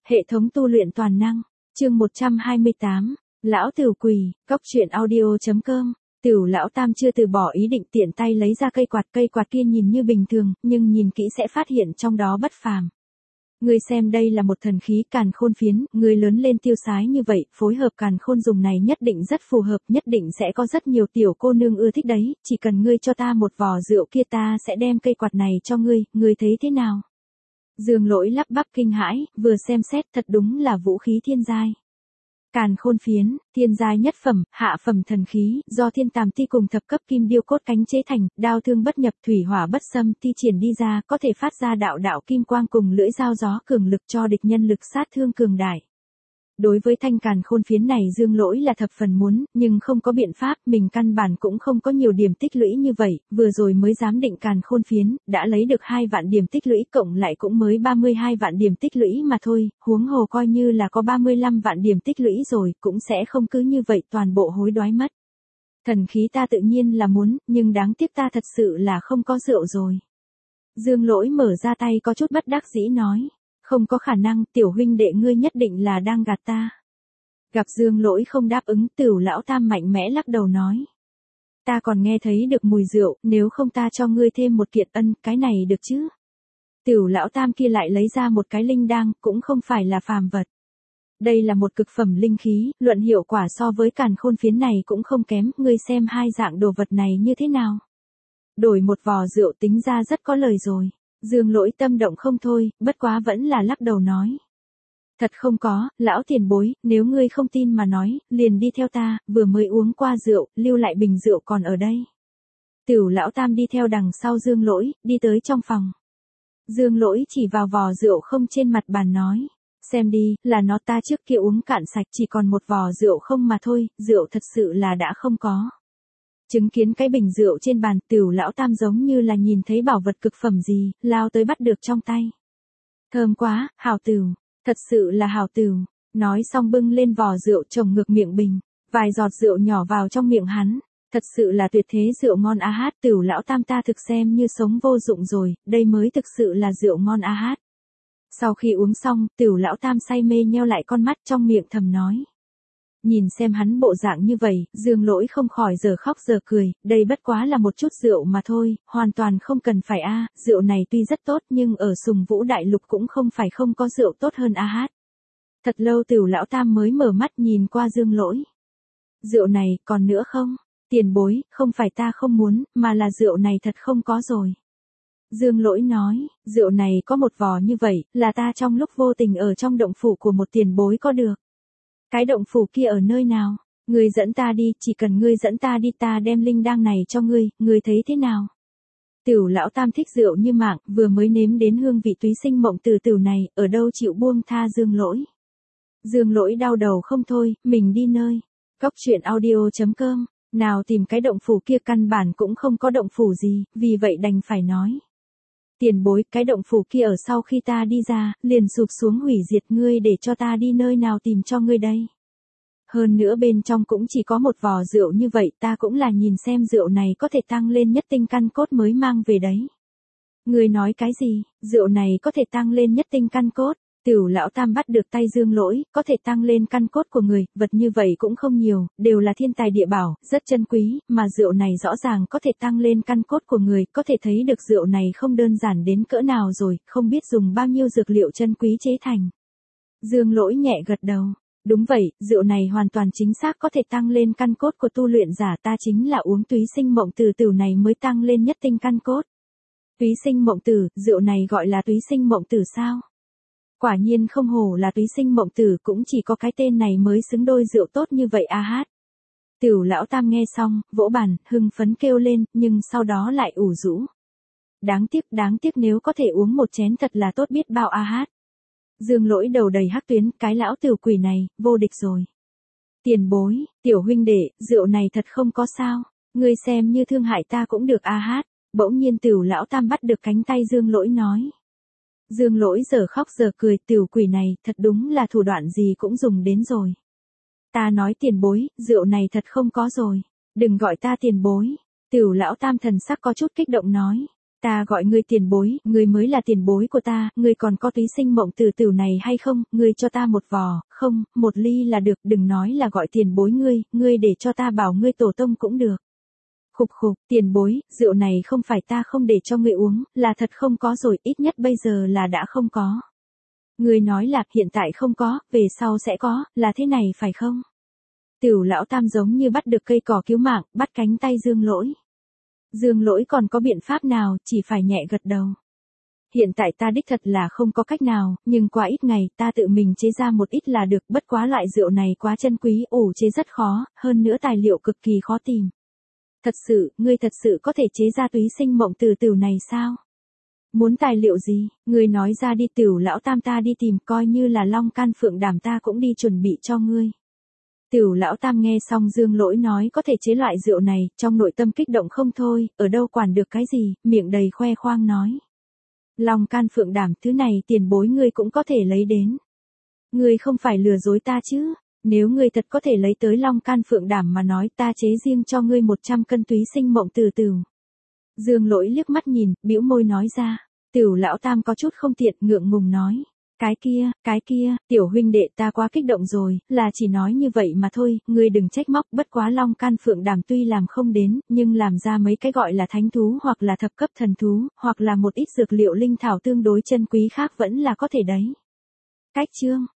Hệ thống tu luyện toàn năng, chương 128, Lão Tửu Quỳ, Cóc truyện audio.com. Tửu lão tam chưa từ bỏ ý định tiện tay lấy ra cây quạt kia nhìn như bình thường, nhưng nhìn kỹ sẽ phát hiện trong đó bất phàm. Ngươi xem đây là một thần khí càn khôn phiến, ngươi lớn lên tiêu sái như vậy, phối hợp càn khôn dùng này nhất định rất phù hợp, nhất định sẽ có rất nhiều tiểu cô nương ưa thích đấy, chỉ cần ngươi cho ta một vò rượu kia ta sẽ đem cây quạt này cho ngươi thấy thế nào? Dương Lỗi lắp bắp kinh hãi, vừa xem xét thật đúng là vũ khí thiên giai. Càn khôn phiến, thiên giai nhất phẩm, hạ phẩm thần khí, do thiên tàm ti cùng thập cấp kim điêu cốt cánh chế thành, đao thương bất nhập, thủy hỏa bất xâm, thi triển đi ra, có thể phát ra đạo kim quang cùng lưỡi dao gió cường lực cho địch nhân lực sát thương cường đại. Đối với thanh càn khôn phiến này Dương Lỗi là thập phần muốn, nhưng không có biện pháp, mình căn bản cũng không có nhiều điểm tích lũy như vậy, vừa rồi mới giám định càn khôn phiến, đã lấy được 2 vạn điểm tích lũy cộng lại cũng mới 32 vạn điểm tích lũy mà thôi, huống hồ coi như là có 35 vạn điểm tích lũy rồi, cũng sẽ không cứ như vậy toàn bộ hối đoái mất. Thần khí ta tự nhiên là muốn, nhưng đáng tiếc ta thật sự là không có rượu rồi. Dương Lỗi mở ra tay có chút bất đắc dĩ nói. Không có khả năng, tiểu huynh đệ ngươi nhất định là đang gạt ta. Gặp Dương Lỗi không đáp ứng, Tửu lão tam mạnh mẽ lắc đầu nói. Ta còn nghe thấy được mùi rượu, nếu không ta cho ngươi thêm một kiện ân, cái này được chứ? Tửu lão tam kia lại lấy ra một cái linh đăng, cũng không phải là phàm vật. Đây là một cực phẩm linh khí, luận hiệu quả so với càn khôn phiến này cũng không kém, ngươi xem hai dạng đồ vật này như thế nào? Đổi một vò rượu tính ra rất có lời rồi. Dương Lỗi tâm động không thôi, bất quá vẫn là lắc đầu nói. Thật không có, lão tiền bối, nếu ngươi không tin mà nói, liền đi theo ta, vừa mới uống qua rượu, lưu lại bình rượu còn ở đây. Tửu lão tam đi theo đằng sau Dương Lỗi, đi tới trong phòng. Dương Lỗi chỉ vào vò rượu không trên mặt bàn nói. Xem đi, là nó ta trước kia uống cạn sạch chỉ còn một vò rượu không mà thôi, rượu thật sự là đã không có. Chứng kiến cái bình rượu trên bàn, Tửu lão tam giống như là nhìn thấy bảo vật cực phẩm gì, lao tới bắt được trong tay. Thơm quá, hảo Tửu, thật sự là hảo Tửu. Nói xong bưng lên vò rượu trồng ngược miệng bình, vài giọt rượu nhỏ vào trong miệng hắn. Thật sự là tuyệt thế rượu ngon a hát, Tửu lão tam ta thực xem như sống vô dụng rồi, đây mới thực sự là rượu ngon a hát. Sau khi uống xong, Tửu lão tam say mê nheo lại con mắt trong miệng thầm nói. Nhìn xem hắn bộ dạng như vậy, Dương Lỗi không khỏi giờ khóc giờ cười, đây bất quá là một chút rượu mà thôi, hoàn toàn không cần phải rượu này tuy rất tốt nhưng ở Sùng Vũ Đại Lục cũng không phải không có rượu tốt hơn a hát. Thật lâu Tửu lão tam mới mở mắt nhìn qua Dương Lỗi. Rượu này, còn nữa không? Tiền bối, không phải ta không muốn, mà là rượu này thật không có rồi. Dương Lỗi nói, rượu này có một vò như vậy, là ta trong lúc vô tình ở trong động phủ của một tiền bối có được. Cái động phủ kia ở nơi nào? Ngươi dẫn ta đi, chỉ cần ngươi dẫn ta đi ta đem linh đăng này cho ngươi thấy thế nào? Tửu lão tam thích rượu như mạng, vừa mới nếm đến hương vị túy sinh mộng từ tửu này, ở đâu chịu buông tha Dương Lỗi. Dương Lỗi đau đầu không thôi, mình đi nơi. Cóc truyện audio.com, nào tìm cái động phủ kia căn bản cũng không có động phủ gì, vì vậy đành phải nói. Tiền bối, cái động phủ kia ở sau khi ta đi ra, liền sụp xuống hủy diệt ngươi để cho ta đi nơi nào tìm cho ngươi đây. Hơn nữa bên trong cũng chỉ có một vò rượu như vậy, ta cũng là nhìn xem rượu này có thể tăng lên nhất tinh căn cốt mới mang về đấy. Ngươi nói cái gì, rượu này có thể tăng lên nhất tinh căn cốt? Tửu lão tam bắt được tay Dương Lỗi, có thể tăng lên căn cốt của người, vật như vậy cũng không nhiều, đều là thiên tài địa bảo, rất chân quý, mà rượu này rõ ràng có thể tăng lên căn cốt của người, có thể thấy được rượu này không đơn giản đến cỡ nào rồi, không biết dùng bao nhiêu dược liệu chân quý chế thành. Dương Lỗi nhẹ gật đầu, đúng vậy, rượu này hoàn toàn chính xác có thể tăng lên căn cốt của tu luyện giả, ta chính là uống túy sinh mộng tử này mới tăng lên nhất tinh căn cốt. Túy sinh mộng tử, rượu này gọi là túy sinh mộng tử sao? Quả nhiên không hổ là túy sinh mộng tử, cũng chỉ có cái tên này mới xứng đôi rượu tốt như vậy a hát. Tửu lão tam nghe xong, vỗ bàn, hưng phấn kêu lên, nhưng sau đó lại ủ rũ. Đáng tiếc nếu có thể uống một chén thật là tốt biết bao a hát. Dương Lỗi đầu đầy hắc tuyến, cái lão Tửu quỷ này, vô địch rồi. Tiền bối, tiểu huynh đệ, rượu này thật không có sao, ngươi xem như thương hại ta cũng được a hát. Bỗng nhiên Tửu lão tam bắt được cánh tay Dương Lỗi nói. Dương Lỗi giờ khóc giờ cười, Tửu quỷ này, thật đúng là thủ đoạn gì cũng dùng đến rồi. Ta nói tiền bối, rượu này thật không có rồi. Đừng gọi ta tiền bối. Tửu lão tam thần sắc có chút kích động nói. Ta gọi ngươi tiền bối, ngươi mới là tiền bối của ta, ngươi còn có túy sinh mộng từ tử này hay không, ngươi cho ta một vò, không, một ly là được, đừng nói là gọi tiền bối ngươi để cho ta bảo ngươi tổ tông cũng được. Khục khục, tiền bối, rượu này không phải ta không để cho ngươi uống, là thật không có rồi, ít nhất bây giờ là đã không có. Ngươi nói là hiện tại không có, về sau sẽ có, là thế này phải không? Tiểu lão tam giống như bắt được cây cỏ cứu mạng, bắt cánh tay Dương Lỗi. Dương Lỗi còn có biện pháp nào, chỉ phải nhẹ gật đầu. Hiện tại ta đích thật là không có cách nào, nhưng qua ít ngày ta tự mình chế ra một ít là được, bất quá loại rượu này quá chân quý, ủ chế rất khó, hơn nữa tài liệu cực kỳ khó tìm. Thật sự, ngươi thật sự có thể chế ra túy sinh mộng từ tử này sao? Muốn tài liệu gì, ngươi nói ra đi, Tiểu lão tam ta đi tìm, coi như là long can phượng đảm ta cũng đi chuẩn bị cho ngươi. Tiểu lão tam nghe xong Dương Lỗi nói có thể chế loại rượu này, trong nội tâm kích động không thôi, ở đâu quản được cái gì, miệng đầy khoe khoang nói. Long can phượng đảm, thứ này tiền bối ngươi cũng có thể lấy đến. Ngươi không phải lừa dối ta chứ, nếu ngươi thật có thể lấy tới long can phượng đảm mà nói, ta chế riêng cho ngươi 100 cân túy sinh mộng từ tử. Dương Lỗi liếc mắt nhìn, bĩu môi nói ra. Tiểu lão tam có chút không tiện, ngượng ngùng nói. Cái kia, tiểu huynh đệ ta quá kích động rồi, là chỉ nói như vậy mà thôi, ngươi đừng trách móc, bất quá long can phượng đảm tuy làm không đến, nhưng làm ra mấy cái gọi là thánh thú hoặc là thập cấp thần thú, hoặc là một ít dược liệu linh thảo tương đối chân quý khác vẫn là có thể đấy. Cách chương.